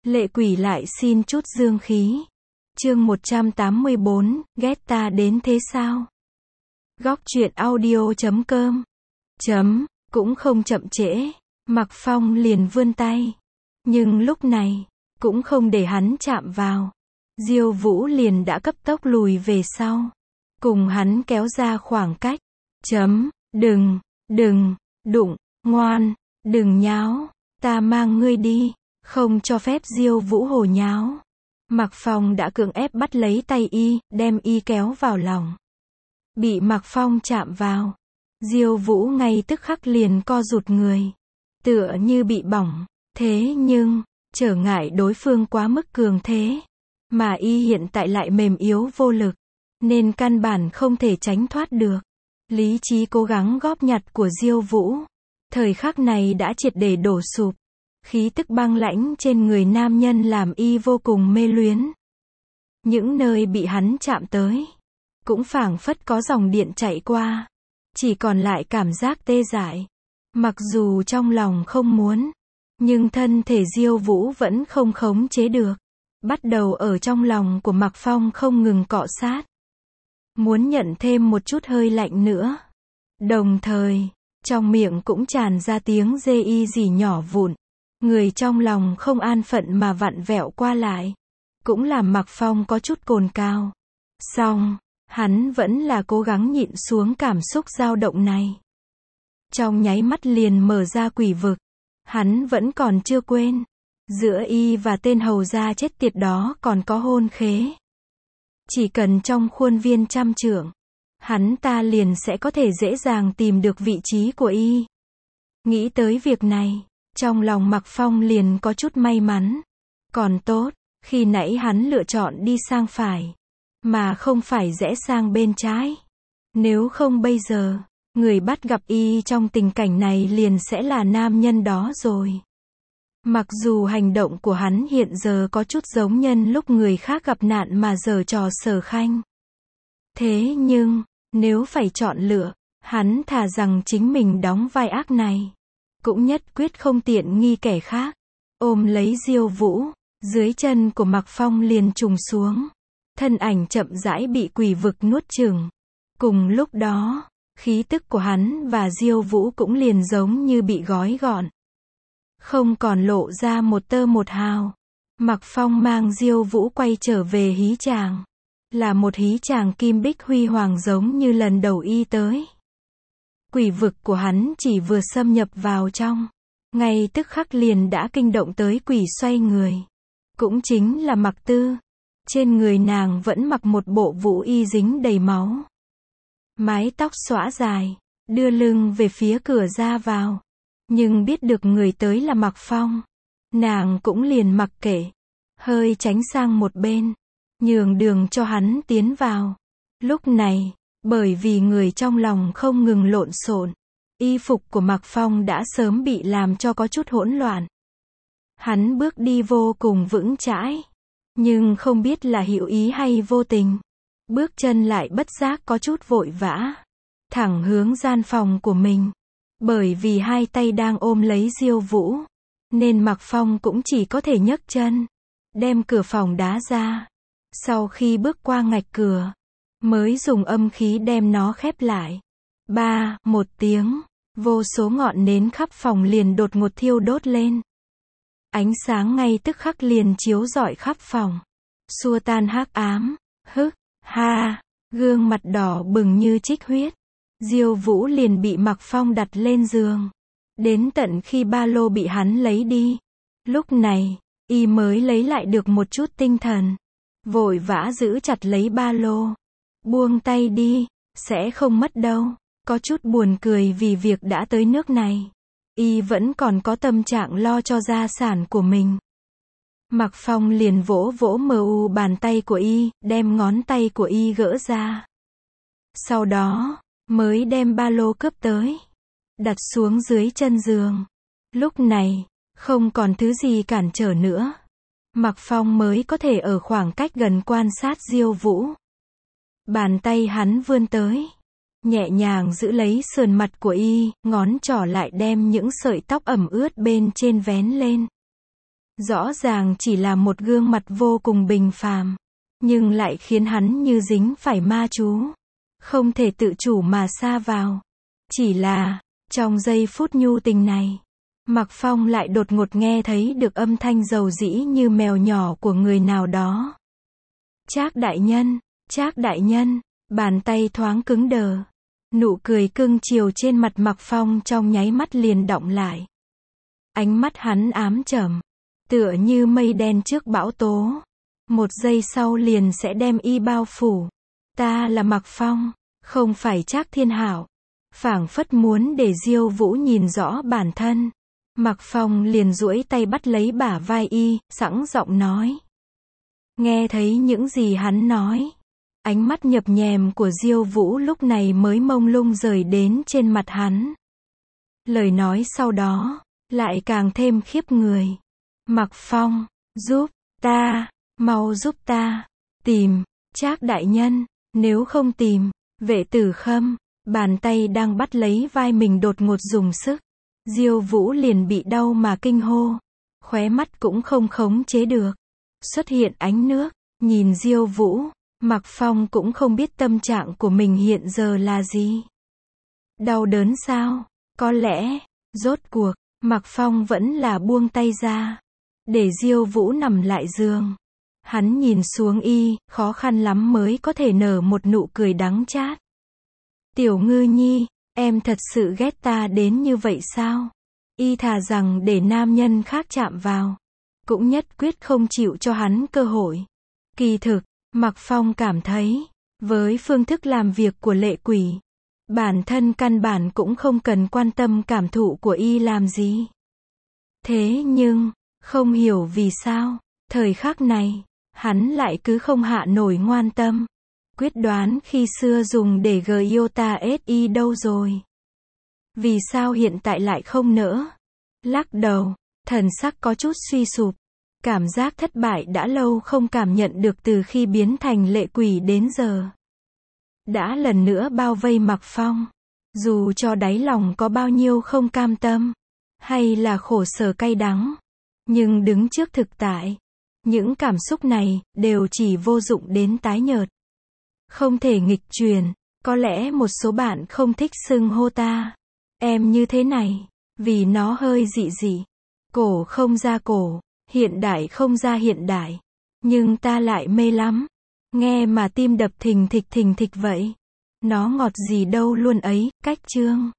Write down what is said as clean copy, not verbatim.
Lệ quỷ lại xin chút dương khí. Chương 184, ghét ta đến thế sao? Góc truyện audio.com. Cũng không chậm trễ, Mạc Phong liền vươn tay. Nhưng lúc này, cũng không để hắn chạm vào. Diêu Vũ liền đã cấp tốc lùi về sau. Cùng hắn kéo ra khoảng cách. Đừng, đụng, ngoan, đừng nháo, ta mang ngươi đi. Không cho phép Diêu Vũ hồ nháo. Mạc Phong đã cưỡng ép bắt lấy tay y, đem y kéo vào lòng. Bị Mạc Phong chạm vào. Diêu Vũ ngay tức khắc liền co rụt người. Tựa như bị bỏng. Thế nhưng, trở ngại đối phương quá mức cường thế. Mà y hiện tại lại mềm yếu vô lực. Nên căn bản không thể tránh thoát được. Lý trí cố gắng góp nhặt của Diêu Vũ. Thời khắc này đã triệt để đổ sụp. Khí tức băng lãnh trên người nam nhân làm y vô cùng mê luyến. Những nơi bị hắn chạm tới, cũng phảng phất có dòng điện chạy qua. Chỉ còn lại cảm giác tê dại. Mặc dù trong lòng không muốn, nhưng thân thể Diêu Vũ vẫn không khống chế được. Bắt đầu ở trong lòng của Mạc Phong không ngừng cọ sát. Muốn nhận thêm một chút hơi lạnh nữa. Đồng thời, trong miệng cũng tràn ra tiếng dê y gì nhỏ vụn. Người trong lòng không an phận mà vặn vẹo qua lại. Cũng làm Mạc Phong có chút cồn cào. Song, hắn vẫn là cố gắng nhịn xuống cảm xúc dao động này. Trong nháy mắt liền mở ra quỷ vực. Hắn vẫn còn chưa quên. Giữa y và tên hầu gia chết tiệt đó còn có hôn khế. Chỉ cần trong khuôn viên trăm trượng, hắn ta liền sẽ có thể dễ dàng tìm được vị trí của y. Nghĩ tới việc này, trong lòng Mạc Phong liền có chút may mắn. Còn tốt, khi nãy hắn lựa chọn đi sang phải, mà không phải rẽ sang bên trái. Nếu không bây giờ, người bắt gặp y trong tình cảnh này liền sẽ là nam nhân đó rồi. Mặc dù hành động của hắn hiện giờ có chút giống nhân lúc người khác gặp nạn mà giở trò Sở Khanh. Thế nhưng, nếu phải chọn lựa, hắn thà rằng chính mình đóng vai ác này. Cũng nhất quyết không tiện nghi kẻ khác. Ôm lấy Diêu Vũ, dưới chân của Mạc Phong liền trùng xuống. Thân ảnh chậm rãi bị quỷ vực nuốt chửng. Cùng lúc đó, khí tức của hắn và Diêu Vũ cũng liền giống như bị gói gọn. Không còn lộ ra một tơ một hào. Mạc Phong mang Diêu Vũ quay trở về hí tràng. Là một hí tràng kim bích huy hoàng giống như lần đầu y tới. Quỷ vực của hắn chỉ vừa xâm nhập vào trong, ngay tức khắc liền đã kinh động tới quỷ xoay người. Cũng chính là Mạc Tư. Trên người nàng vẫn mặc một bộ vũ y dính đầy máu. Mái tóc xõa dài, đưa lưng về phía cửa ra vào. Nhưng biết được người tới là Mạc Phong, nàng cũng liền mặc kệ, hơi tránh sang một bên, nhường đường cho hắn tiến vào. Lúc này, bởi vì người trong lòng không ngừng lộn xộn, y phục của Mạc Phong đã sớm bị làm cho có chút hỗn loạn. Hắn bước đi vô cùng vững chãi, nhưng không biết là hữu ý hay vô tình, bước chân lại bất giác có chút vội vã, thẳng hướng gian phòng của mình. Bởi vì hai tay đang ôm lấy Diêu Vũ, nên Mạc Phong cũng chỉ có thể nhấc chân, đem cửa phòng đá ra. Sau khi bước qua ngạch cửa, mới dùng âm khí đem nó khép lại. Một tiếng, vô số ngọn nến khắp phòng liền đột ngột thiêu đốt lên. Ánh sáng ngay tức khắc liền chiếu rọi khắp phòng, xua tan hắc ám. Gương mặt đỏ bừng như trích huyết. Diêu Vũ liền bị Mạc Phong đặt lên giường. Đến tận khi ba lô bị hắn lấy đi. Lúc này, y mới lấy lại được một chút tinh thần. Vội vã giữ chặt lấy ba lô. Buông tay đi, sẽ không mất đâu. Có chút buồn cười vì việc đã tới nước này. Y vẫn còn có tâm trạng lo cho gia sản của mình. Mạc Phong liền vỗ vỗ mu bàn tay của y, đem ngón tay của y gỡ ra. Sau đó, mới đem ba lô cướp tới, đặt xuống dưới chân giường. Lúc này, không còn thứ gì cản trở nữa. Mạc Phong mới có thể ở khoảng cách gần quan sát Diêu Vũ. Bàn tay hắn vươn tới, nhẹ nhàng giữ lấy sườn mặt của y, ngón trỏ lại đem những sợi tóc ẩm ướt bên trên vén lên. Rõ ràng chỉ là một gương mặt vô cùng bình phàm, nhưng lại khiến hắn như dính phải ma chú, không thể tự chủ mà sa vào. Chỉ là, trong giây phút nhu tình này, Mạc Phong lại đột ngột nghe thấy được âm thanh dầu dĩ như mèo nhỏ của người nào đó. Trác đại nhân, Trác đại nhân, bàn tay thoáng cứng đờ. Nụ cười cưng chiều trên mặt Mạc Phong trong nháy mắt liền đọng lại. Ánh mắt hắn ám trầm, tựa như mây đen trước bão tố. Một giây sau liền sẽ đem y bao phủ. Ta là Mạc Phong, không phải Trác Thiên Hạo. Phảng phất muốn để Diêu Vũ nhìn rõ bản thân. Mạc Phong liền duỗi tay bắt lấy bả vai y, sẵn giọng nói. Nghe thấy những gì hắn nói, ánh mắt nhập nhèm của Diêu Vũ lúc này mới mông lung rời đến trên mặt hắn. Lời nói sau đó, lại càng thêm khiếp người. Mạc Phong, giúp ta, mau giúp ta, tìm, Trác đại nhân, nếu không tìm, Vệ Tử Khâm, bàn tay đang bắt lấy vai mình đột ngột dùng sức. Diêu Vũ liền bị đau mà kinh hô, khóe mắt cũng không khống chế được. Xuất hiện ánh nước, nhìn Diêu Vũ, Mạc Phong cũng không biết tâm trạng của mình hiện giờ là gì. Đau đớn sao? Có lẽ, rốt cuộc, Mạc Phong vẫn là buông tay ra, để Diêu Vũ nằm lại giường. Hắn nhìn xuống y, khó khăn lắm mới có thể nở một nụ cười đắng chát. Tiểu Ngư Nhi, em thật sự ghét ta đến như vậy sao? Y thà rằng để nam nhân khác chạm vào, cũng nhất quyết không chịu cho hắn cơ hội. Kỳ thực, Mạc Phong cảm thấy, với phương thức làm việc của Lệ Quỷ, bản thân căn bản cũng không cần quan tâm cảm thụ của y làm gì. Thế nhưng, không hiểu vì sao, thời khắc này, hắn lại cứ không hạ nổi ngoan tâm. Quyết đoán khi xưa dùng để Giota SI đâu rồi? Vì sao hiện tại lại không nỡ? Lắc đầu, thần sắc có chút suy sụp. Cảm giác thất bại đã lâu không cảm nhận được từ khi biến thành Lệ Quỷ đến giờ. Đã lần nữa bao vây Mạc Phong. Dù cho đáy lòng có bao nhiêu không cam tâm, hay là khổ sở cay đắng, nhưng đứng trước thực tại, những cảm xúc này đều chỉ vô dụng đến tái nhợt. Không thể nghịch truyền. Có lẽ một số bạn không thích xưng hô ta em như thế này, vì nó hơi dị dị. Cổ không ra cổ, hiện đại không ra hiện đại. Nhưng ta lại mê lắm. Nghe mà tim đập thình thịch vậy. Nó ngọt gì đâu luôn ấy, cách chương.